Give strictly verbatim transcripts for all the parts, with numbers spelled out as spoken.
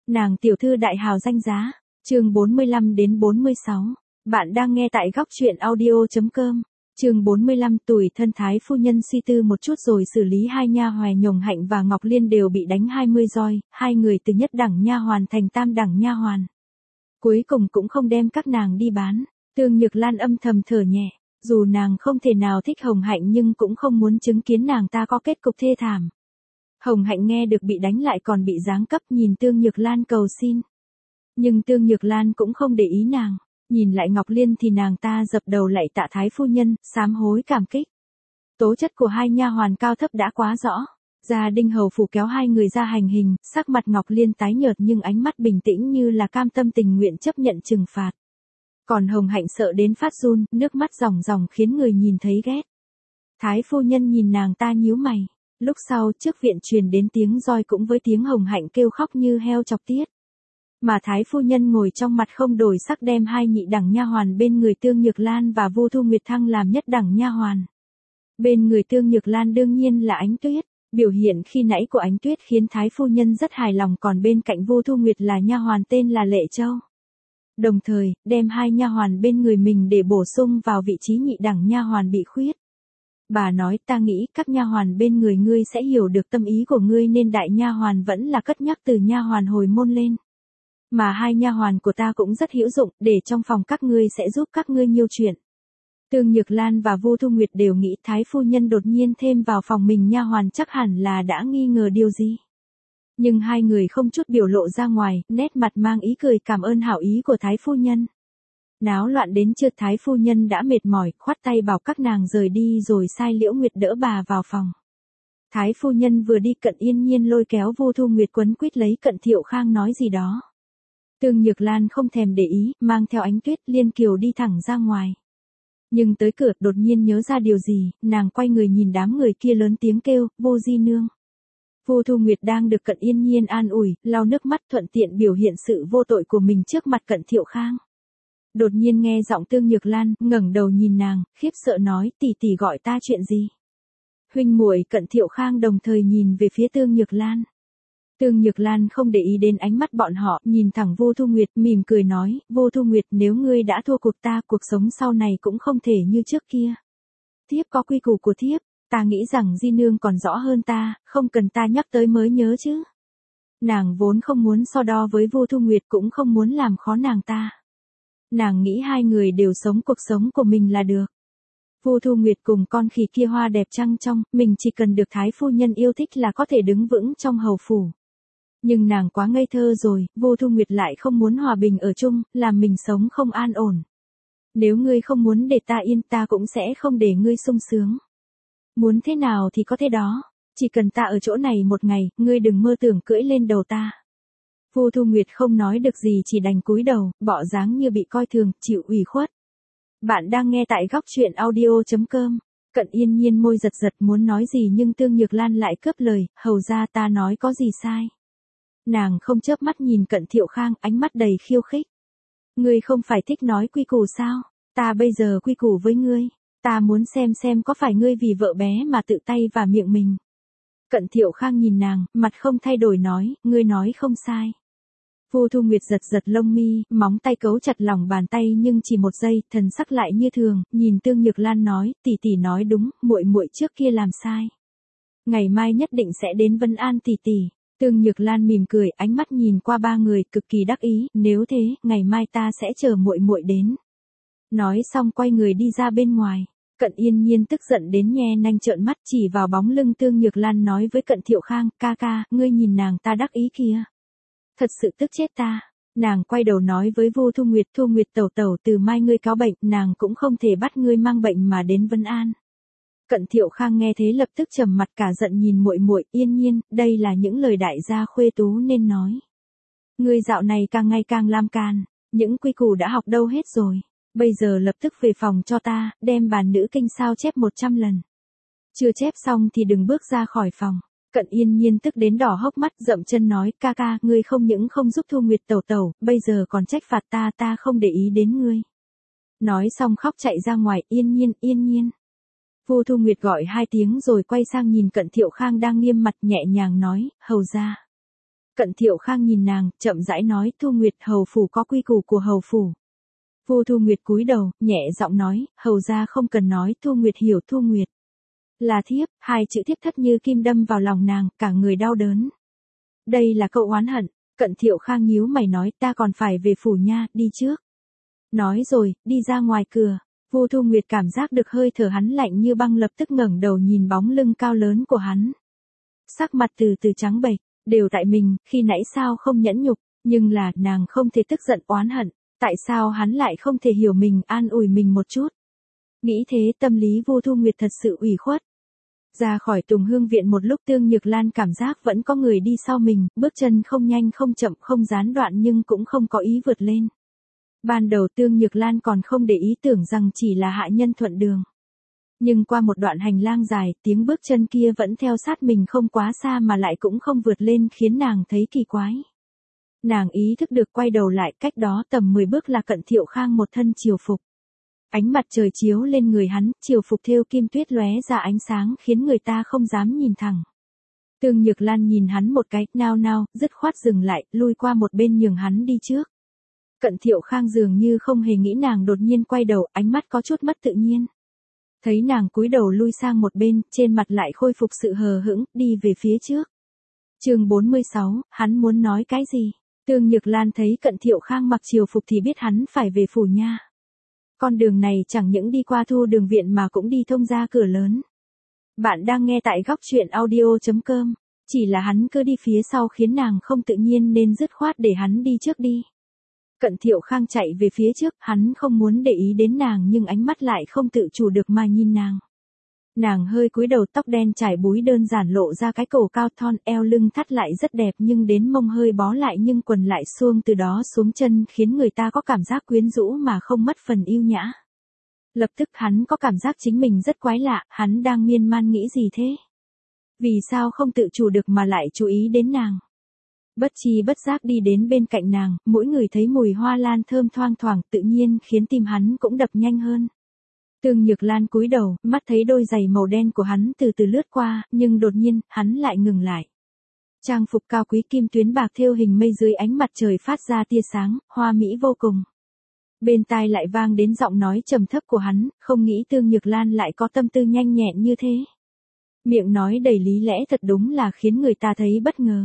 Nàng tiểu thư đại hào danh giá. Chương bốn mươi lăm đến bốn mươi sáu. Bạn đang nghe tại góc truyện audio chấm com. Chương bốn mươi lăm, tuổi thân thái phu nhân suy tư một chút rồi xử lý hai nha hoài Nhồng Hạnh và Ngọc Liên đều bị đánh hai mươi roi, hai người từ nhất đẳng nha hoàn thành tam đẳng nha hoàn. Cuối cùng cũng không đem các nàng đi bán. Tương Nhược Lan âm thầm thở nhẹ, dù nàng không thể nào thích Hồng Hạnh nhưng cũng không muốn chứng kiến nàng ta có kết cục thê thảm. Hồng Hạnh nghe được bị đánh lại còn bị giáng cấp, nhìn Tương Nhược Lan cầu xin. Nhưng Tương Nhược Lan cũng không để ý nàng, nhìn lại Ngọc Liên thì nàng ta dập đầu lạy tạ thái phu nhân, sám hối cảm kích. Tố chất của hai nha hoàn cao thấp đã quá rõ. Gia Đinh hầu phủ kéo hai người ra hành hình, sắc mặt Ngọc Liên tái nhợt nhưng ánh mắt bình tĩnh như là cam tâm tình nguyện chấp nhận trừng phạt. Còn Hồng Hạnh sợ đến phát run, nước mắt ròng ròng khiến người nhìn thấy ghét. Thái phu nhân nhìn nàng ta nhíu mày. Lúc sau trước viện truyền đến tiếng roi cũng với tiếng Hồng Hạnh kêu khóc như heo chọc tiết. Mà thái phu nhân ngồi trong mặt không đổi sắc đem hai nhị đẳng nha hoàn bên người Tương Nhược Lan và Vu Thu Nguyệt thăng làm nhất đẳng nha hoàn. Bên người Tương Nhược Lan đương nhiên là Ánh Tuyết, biểu hiện khi nãy của Ánh Tuyết khiến thái phu nhân rất hài lòng, còn bên cạnh Vu Thu Nguyệt là nha hoàn tên là Lệ Châu. Đồng thời, đem hai nha hoàn bên người mình để bổ sung vào vị trí nhị đẳng nha hoàn bị khuyết. Bà nói, ta nghĩ các nha hoàn bên người ngươi sẽ hiểu được tâm ý của ngươi nên đại nha hoàn vẫn là cất nhắc từ nha hoàn hồi môn lên. Mà hai nha hoàn của ta cũng rất hữu dụng, để trong phòng các ngươi sẽ giúp các ngươi nhiều chuyện. Tương Nhược Lan và Vu Thu Nguyệt đều nghĩ thái phu nhân đột nhiên thêm vào phòng mình nha hoàn chắc hẳn là đã nghi ngờ điều gì. Nhưng hai người không chút biểu lộ ra ngoài, nét mặt mang ý cười cảm ơn hảo ý của thái phu nhân. Náo loạn đến trưa thái phu nhân đã mệt mỏi, khoát tay bảo các nàng rời đi rồi sai Liễu Nguyệt đỡ bà vào phòng. Thái phu nhân vừa đi Cận Yên Nhiên lôi kéo Vu Thu Nguyệt quấn quýt lấy Cận Thiệu Khang nói gì đó. Tương Nhược Lan không thèm để ý, mang theo Ánh Tuyết Liên Kiều đi thẳng ra ngoài. Nhưng tới cửa đột nhiên nhớ ra điều gì, nàng quay người nhìn đám người kia lớn tiếng kêu, Vô Di Nương. Vu Thu Nguyệt đang được Cận Yên Nhiên an ủi, lau nước mắt thuận tiện biểu hiện sự vô tội của mình trước mặt Cận Thiệu Khang. Đột nhiên nghe giọng Tương Nhược Lan, ngẩng đầu nhìn nàng, khiếp sợ nói, tỷ tỷ gọi ta chuyện gì? Huynh muội Cận Thiệu Khang đồng thời nhìn về phía Tương Nhược Lan. Tương Nhược Lan không để ý đến ánh mắt bọn họ, nhìn thẳng Vu Thu Nguyệt, mỉm cười nói, Vu Thu Nguyệt, nếu ngươi đã thua cuộc ta, cuộc sống sau này cũng không thể như trước kia. Thiếp có quy củ của thiếp, ta nghĩ rằng Di Nương còn rõ hơn ta, không cần ta nhắc tới mới nhớ chứ. Nàng vốn không muốn so đo với Vu Thu Nguyệt, cũng không muốn làm khó nàng ta. Nàng nghĩ hai người đều sống cuộc sống của mình là được. Vu Thu Nguyệt cùng con khỉ kia hoa đẹp trăng trong, mình chỉ cần được thái phu nhân yêu thích là có thể đứng vững trong hầu phủ. Nhưng nàng quá ngây thơ rồi, Vu Thu Nguyệt lại không muốn hòa bình ở chung, làm mình sống không an ổn. Nếu ngươi không muốn để ta yên, ta cũng sẽ không để ngươi sung sướng. Muốn thế nào thì có thế đó, chỉ cần ta ở chỗ này một ngày, ngươi đừng mơ tưởng cưỡi lên đầu ta. Vu Thu Nguyệt không nói được gì, chỉ đành cúi đầu, bộ dáng như bị coi thường, chịu ủy khuất. Bạn đang nghe tại góc truyện audio chấm com. Cận Yên Nhiên môi giật giật muốn nói gì nhưng Tương Nhược Lan lại cướp lời, hầu ra ta nói có gì sai. Nàng không chớp mắt nhìn Cận Thiệu Khang, ánh mắt đầy khiêu khích. Ngươi không phải thích nói quy củ sao? Ta bây giờ quy củ với ngươi. Ta muốn xem xem có phải ngươi vì vợ bé mà tự tay vào miệng mình. Cận Thiệu Khang nhìn nàng, mặt không thay đổi nói, ngươi nói không sai. Vu Thu Nguyệt giật giật lông mi, móng tay cấu chặt lòng bàn tay nhưng chỉ một giây, thần sắc lại như thường, nhìn Tương Nhược Lan nói, tỷ tỷ nói đúng, muội muội trước kia làm sai. Ngày mai nhất định sẽ đến Vân An tỷ tỷ. Tương Nhược Lan mỉm cười, ánh mắt nhìn qua ba người, cực kỳ đắc ý, nếu thế, ngày mai ta sẽ chờ muội muội đến. Nói xong quay người đi ra bên ngoài. Cận Yên Nhiên tức giận đến nhe nanh trợn mắt, chỉ vào bóng lưng Tương Nhược Lan nói với Cận Thiệu Khang, ca ca, ngươi nhìn nàng ta đắc ý kìa. Thật sự tức chết ta. Nàng quay đầu nói với Vu Thu Nguyệt, Thu Nguyệt tẩu tẩu, từ mai ngươi cáo bệnh, nàng cũng không thể bắt ngươi mang bệnh mà đến Vân An. Cận Thiệu Khang nghe thế lập tức trầm mặt cả giận nhìn muội muội, Yên Nhiên, đây là những lời đại gia khuê tú nên nói. Ngươi dạo này càng ngày càng lam can, những quy củ đã học đâu hết rồi. Bây giờ lập tức về phòng cho ta, đem bản nữ kinh sao chép một trăm lần. Chưa chép xong thì đừng bước ra khỏi phòng. Cận Yên Nhiên tức đến đỏ hốc mắt, dậm chân nói, ca ca, ngươi không những không giúp Thu Nguyệt tẩu tẩu, bây giờ còn trách phạt ta, ta không để ý đến ngươi. Nói xong khóc chạy ra ngoài, Yên Nhiên, Yên Nhiên. Vu Thu Nguyệt gọi hai tiếng rồi quay sang nhìn Cận Thiệu Khang đang nghiêm mặt, nhẹ nhàng nói, hầu ra. Cận Thiệu Khang nhìn nàng, chậm rãi nói, Thu Nguyệt, hầu phủ có quy củ của hầu phủ. Vu Thu Nguyệt cúi đầu, nhẹ giọng nói, hầu gia không cần nói, Thu Nguyệt hiểu. Thu Nguyệt là thiếp, hai chữ thiếp thất như kim đâm vào lòng nàng, cả người đau đớn. Đây là cậu oán hận. Cận Thiệu Khang nhíu mày nói, ta còn phải về phủ nha, đi trước. Nói rồi, đi ra ngoài cửa. Vu Thu Nguyệt cảm giác được hơi thở hắn lạnh như băng, lập tức ngẩng đầu nhìn bóng lưng cao lớn của hắn. Sắc mặt từ từ trắng bệch, đều tại mình, khi nãy sao không nhẫn nhục, nhưng là, nàng không thể tức giận oán hận, tại sao hắn lại không thể hiểu mình, an ủi mình một chút. Nghĩ thế tâm lý Vu Thu Nguyệt thật sự ủy khuất. Ra khỏi Tùng Hương viện một lúc Tương Nhược Lan cảm giác vẫn có người đi sau mình, bước chân không nhanh không chậm không gián đoạn nhưng cũng không có ý vượt lên. Ban đầu Tương Nhược Lan còn không để ý, tưởng rằng chỉ là hạ nhân thuận đường. Nhưng qua một đoạn hành lang dài, tiếng bước chân kia vẫn theo sát mình không quá xa mà lại cũng không vượt lên, khiến nàng thấy kỳ quái. Nàng ý thức được quay đầu lại, cách đó tầm mười bước là Cận Thiệu Khang một thân triều phục. Ánh mặt trời chiếu lên người hắn, triều phục thêu kim tuyết lóe ra ánh sáng khiến người ta không dám nhìn thẳng. Tương Nhược Lan nhìn hắn một cái, nao nao, dứt khoát dừng lại, lui qua một bên nhường hắn đi trước. Cận Thiệu Khang dường như không hề nghĩ nàng đột nhiên quay đầu, ánh mắt có chút mất tự nhiên. Thấy nàng cúi đầu lui sang một bên, trên mặt lại khôi phục sự hờ hững, đi về phía trước. Chương bốn mươi sáu, hắn muốn nói cái gì? Tương Nhược Lan thấy Cận Thiệu Khang mặc triều phục thì biết hắn phải về phủ nha. Con đường này chẳng những đi qua Thu Đường viện mà cũng đi thông ra cửa lớn. Bạn đang nghe tại góc truyện audio chấm com, chỉ là hắn cứ đi phía sau khiến nàng không tự nhiên nên dứt khoát để hắn đi trước đi. Cận Thiệu Khang chạy về phía trước, hắn không muốn để ý đến nàng nhưng ánh mắt lại không tự chủ được mà nhìn nàng. Nàng hơi cúi đầu, tóc đen trải búi đơn giản lộ ra cái cổ cao thon, eo lưng thắt lại rất đẹp nhưng đến mông hơi bó lại nhưng quần lại xuông từ đó xuống chân khiến người ta có cảm giác quyến rũ mà không mất phần yêu nhã. Lập tức hắn có cảm giác chính mình rất quái lạ, hắn đang miên man nghĩ gì thế? Vì sao không tự chủ được mà lại chú ý đến nàng? Bất chi bất giác đi đến bên cạnh nàng, mỗi người thấy mùi hoa lan thơm thoang thoảng tự nhiên khiến tim hắn cũng đập nhanh hơn. Tương Nhược Lan cúi đầu, mắt thấy đôi giày màu đen của hắn từ từ lướt qua, nhưng đột nhiên, hắn lại ngừng lại. Trang phục cao quý kim tuyến bạc thêu hình mây dưới ánh mặt trời phát ra tia sáng, hoa mỹ vô cùng. Bên tai lại vang đến giọng nói trầm thấp của hắn, không nghĩ Tương Nhược Lan lại có tâm tư nhanh nhẹn như thế. Miệng nói đầy lý lẽ thật đúng là khiến người ta thấy bất ngờ.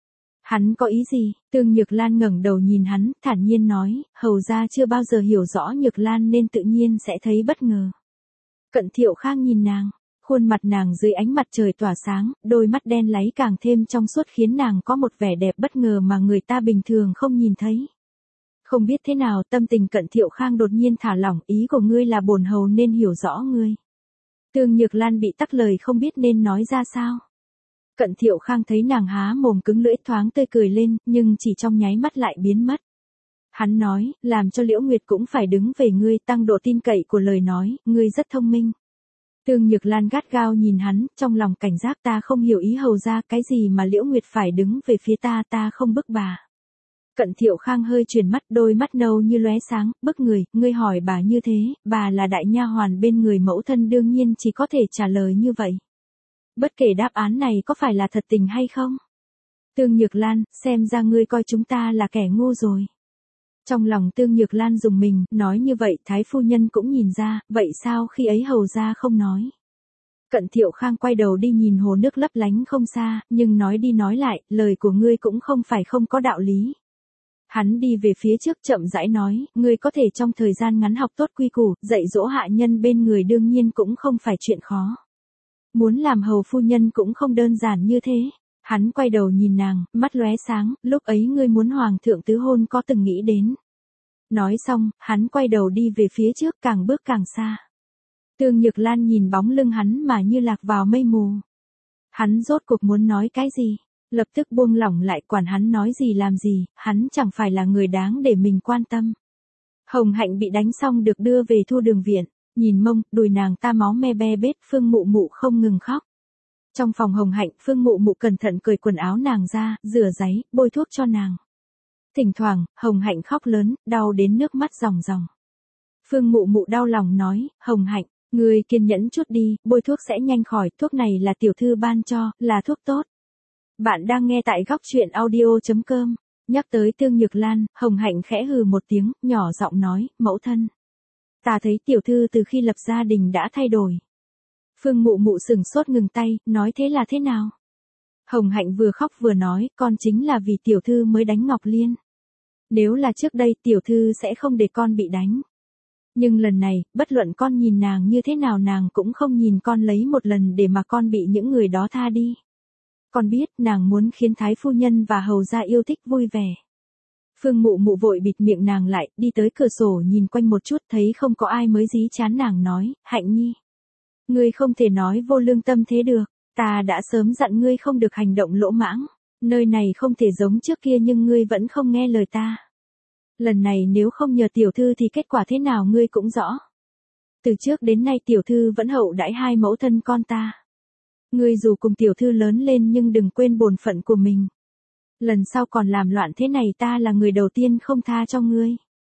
Hắn có ý gì? Tương Nhược Lan ngẩng đầu nhìn hắn, thản nhiên nói, hầu gia chưa bao giờ hiểu rõ Nhược Lan nên tự nhiên sẽ thấy bất ngờ. Cận Thiệu Khang nhìn nàng, khuôn mặt nàng dưới ánh mặt trời tỏa sáng, đôi mắt đen láy càng thêm trong suốt khiến nàng có một vẻ đẹp bất ngờ mà người ta bình thường không nhìn thấy. Không biết thế nào tâm tình Cận Thiệu Khang đột nhiên thả lỏng, ý của ngươi là bổn hầu nên hiểu rõ ngươi. Tương Nhược Lan bị tắc lời không biết nên nói ra sao. Cận Thiệu Khang thấy nàng há mồm cứng lưỡi thoáng tươi cười lên, nhưng chỉ trong nháy mắt lại biến mất. Hắn nói, làm cho Liễu Nguyệt cũng phải đứng về ngươi, tăng độ tin cậy của lời nói, ngươi rất thông minh. Tương Nhược Lan gắt gao nhìn hắn, trong lòng cảnh giác, ta không hiểu ý hầu ra, cái gì mà Liễu Nguyệt phải đứng về phía ta, ta không bức bà. Cận Thiệu Khang hơi chuyển mắt, đôi mắt nâu như lóe sáng, bức người, ngươi hỏi bà như thế, bà là đại nha hoàn bên người mẫu thân đương nhiên chỉ có thể trả lời như vậy. Bất kể đáp án này có phải là thật tình hay không. Tương Nhược Lan, xem ra ngươi coi chúng ta là kẻ ngu rồi. Trong lòng Tương Nhược Lan rùng mình, nói như vậy Thái phu nhân cũng nhìn ra, vậy sao khi ấy hầu ra không nói. Cận Thiệu Khang quay đầu đi nhìn hồ nước lấp lánh không xa, nhưng nói đi nói lại, lời của ngươi cũng không phải không có đạo lý. Hắn đi về phía trước chậm rãi nói, ngươi có thể trong thời gian ngắn học tốt quy củ, dạy dỗ hạ nhân bên người đương nhiên cũng không phải chuyện khó. Muốn làm hầu phu nhân cũng không đơn giản như thế. Hắn quay đầu nhìn nàng, mắt lóe sáng, lúc ấy ngươi muốn hoàng thượng tứ hôn có từng nghĩ đến. Nói xong, hắn quay đầu đi về phía trước càng bước càng xa. Tương Nhược Lan nhìn bóng lưng hắn mà như lạc vào mây mù. Hắn rốt cuộc muốn nói cái gì? Lập tức buông lỏng lại, quản hắn nói gì làm gì, hắn chẳng phải là người đáng để mình quan tâm. Hồng Hạnh bị đánh xong được đưa về Thu Đường viện, nhìn mông, đùi nàng ta máu me be bết, Phương Mụ Mụ không ngừng khóc. Trong phòng Hồng Hạnh, Phương Mụ Mụ cẩn thận cởi quần áo nàng ra, rửa giấy, bôi thuốc cho nàng. Thỉnh thoảng, Hồng Hạnh khóc lớn, đau đến nước mắt ròng ròng. Phương Mụ Mụ đau lòng nói, Hồng Hạnh, ngươi kiên nhẫn chút đi, bôi thuốc sẽ nhanh khỏi, thuốc này là tiểu thư ban cho, là thuốc tốt. Bạn đang nghe tại góc chuyện audio.com. Nhắc tới Tương Nhược Lan, Hồng Hạnh khẽ hừ một tiếng, nhỏ giọng nói, mẫu thân. Ta thấy tiểu thư từ khi lập gia đình đã thay đổi. Phương Mụ Mụ sừng sốt ngừng tay, nói thế là thế nào? Hồng Hạnh vừa khóc vừa nói, con chính là vì tiểu thư mới đánh Ngọc Liên. Nếu là trước đây tiểu thư sẽ không để con bị đánh. Nhưng lần này, bất luận con nhìn nàng như thế nào nàng cũng không nhìn con lấy một lần để mà con bị những người đó tha đi. Con biết nàng muốn khiến Thái Phu Nhân và hầu gia yêu thích vui vẻ. Phương Mụ Mụ vội bịt miệng nàng lại, đi tới cửa sổ nhìn quanh một chút thấy không có ai mới dí chán nàng nói, Hạnh Nhi. Ngươi không thể nói vô lương tâm thế được, ta đã sớm dặn ngươi không được hành động lỗ mãng, nơi này không thể giống trước kia nhưng ngươi vẫn không nghe lời ta. Lần này nếu không nhờ tiểu thư thì kết quả thế nào ngươi cũng rõ. Từ trước đến nay tiểu thư vẫn hậu đãi hai mẫu thân con ta. Ngươi dù cùng tiểu thư lớn lên nhưng đừng quên bổn phận của mình. Lần sau còn làm loạn thế này ta là người đầu tiên không tha cho ngươi.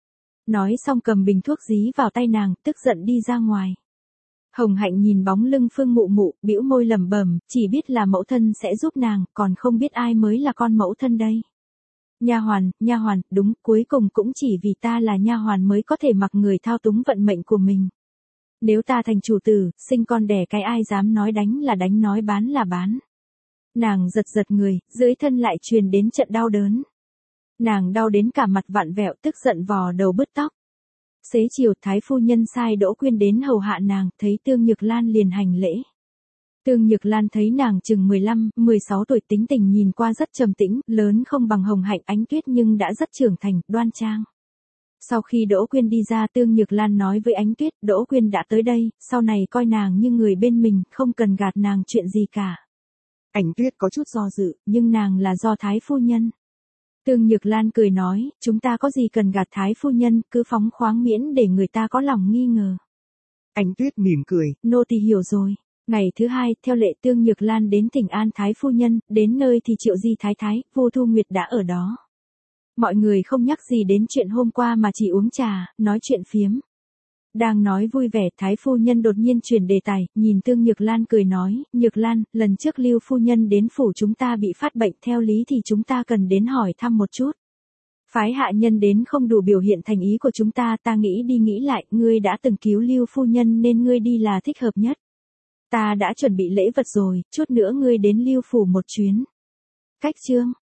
Nói xong cầm bình thuốc dí vào tay nàng, tức giận đi ra ngoài. Hồng Hạnh nhìn bóng lưng Phương Mụ Mụ, bĩu môi lẩm bẩm, chỉ biết là mẫu thân sẽ giúp nàng, còn không biết ai mới là con mẫu thân đây. Nha hoàn, nha hoàn, đúng, cuối cùng cũng chỉ vì ta là nha hoàn mới có thể mặc người thao túng vận mệnh của mình. Nếu ta thành chủ tử, sinh con đẻ cái ai dám nói đánh là đánh nói bán là bán. Nàng giật giật người, dưới thân lại truyền đến trận đau đớn. Nàng đau đến cả mặt vặn vẹo tức giận vò đầu bứt tóc. Xế chiều Thái Phu Nhân sai Đỗ Quyên đến hầu hạ nàng, thấy Tương Nhược Lan liền hành lễ. Tương Nhược Lan thấy nàng chừng mười lăm, mười sáu tuổi tính tình nhìn qua rất trầm tĩnh, lớn không bằng Hồng Hạnh Ánh Tuyết nhưng đã rất trưởng thành, đoan trang. Sau khi Đỗ Quyên đi ra Tương Nhược Lan nói với Ánh Tuyết, Đỗ Quyên đã tới đây, sau này coi nàng như người bên mình, không cần gạt nàng chuyện gì cả. Ánh Tuyết có chút do dự, nhưng nàng là do Thái Phu Nhân. Tương Nhược Lan cười nói, chúng ta có gì cần gạt Thái Phu Nhân, cứ phóng khoáng miễn để người ta có lòng nghi ngờ. Ánh Tuyết mỉm cười, nô tỳ hiểu rồi. Ngày thứ hai, theo lệ Tương Nhược Lan đến thỉnh an Thái Phu Nhân, đến nơi thì Triệu Di Thái Thái, Vô Thu Nguyệt đã ở đó. Mọi người không nhắc gì đến chuyện hôm qua mà chỉ uống trà, nói chuyện phiếm. Đang nói vui vẻ, Thái Phu Nhân đột nhiên chuyển đề tài, nhìn Tương Nhược Lan cười nói, Nhược Lan, lần trước Lưu Phu Nhân đến phủ chúng ta bị phát bệnh theo lý thì chúng ta cần đến hỏi thăm một chút. Phái hạ nhân đến không đủ biểu hiện thành ý của chúng ta, ta nghĩ đi nghĩ lại, ngươi đã từng cứu Lưu Phu Nhân nên ngươi đi là thích hợp nhất. Ta đã chuẩn bị lễ vật rồi, chút nữa ngươi đến Lưu phủ một chuyến. Cách chương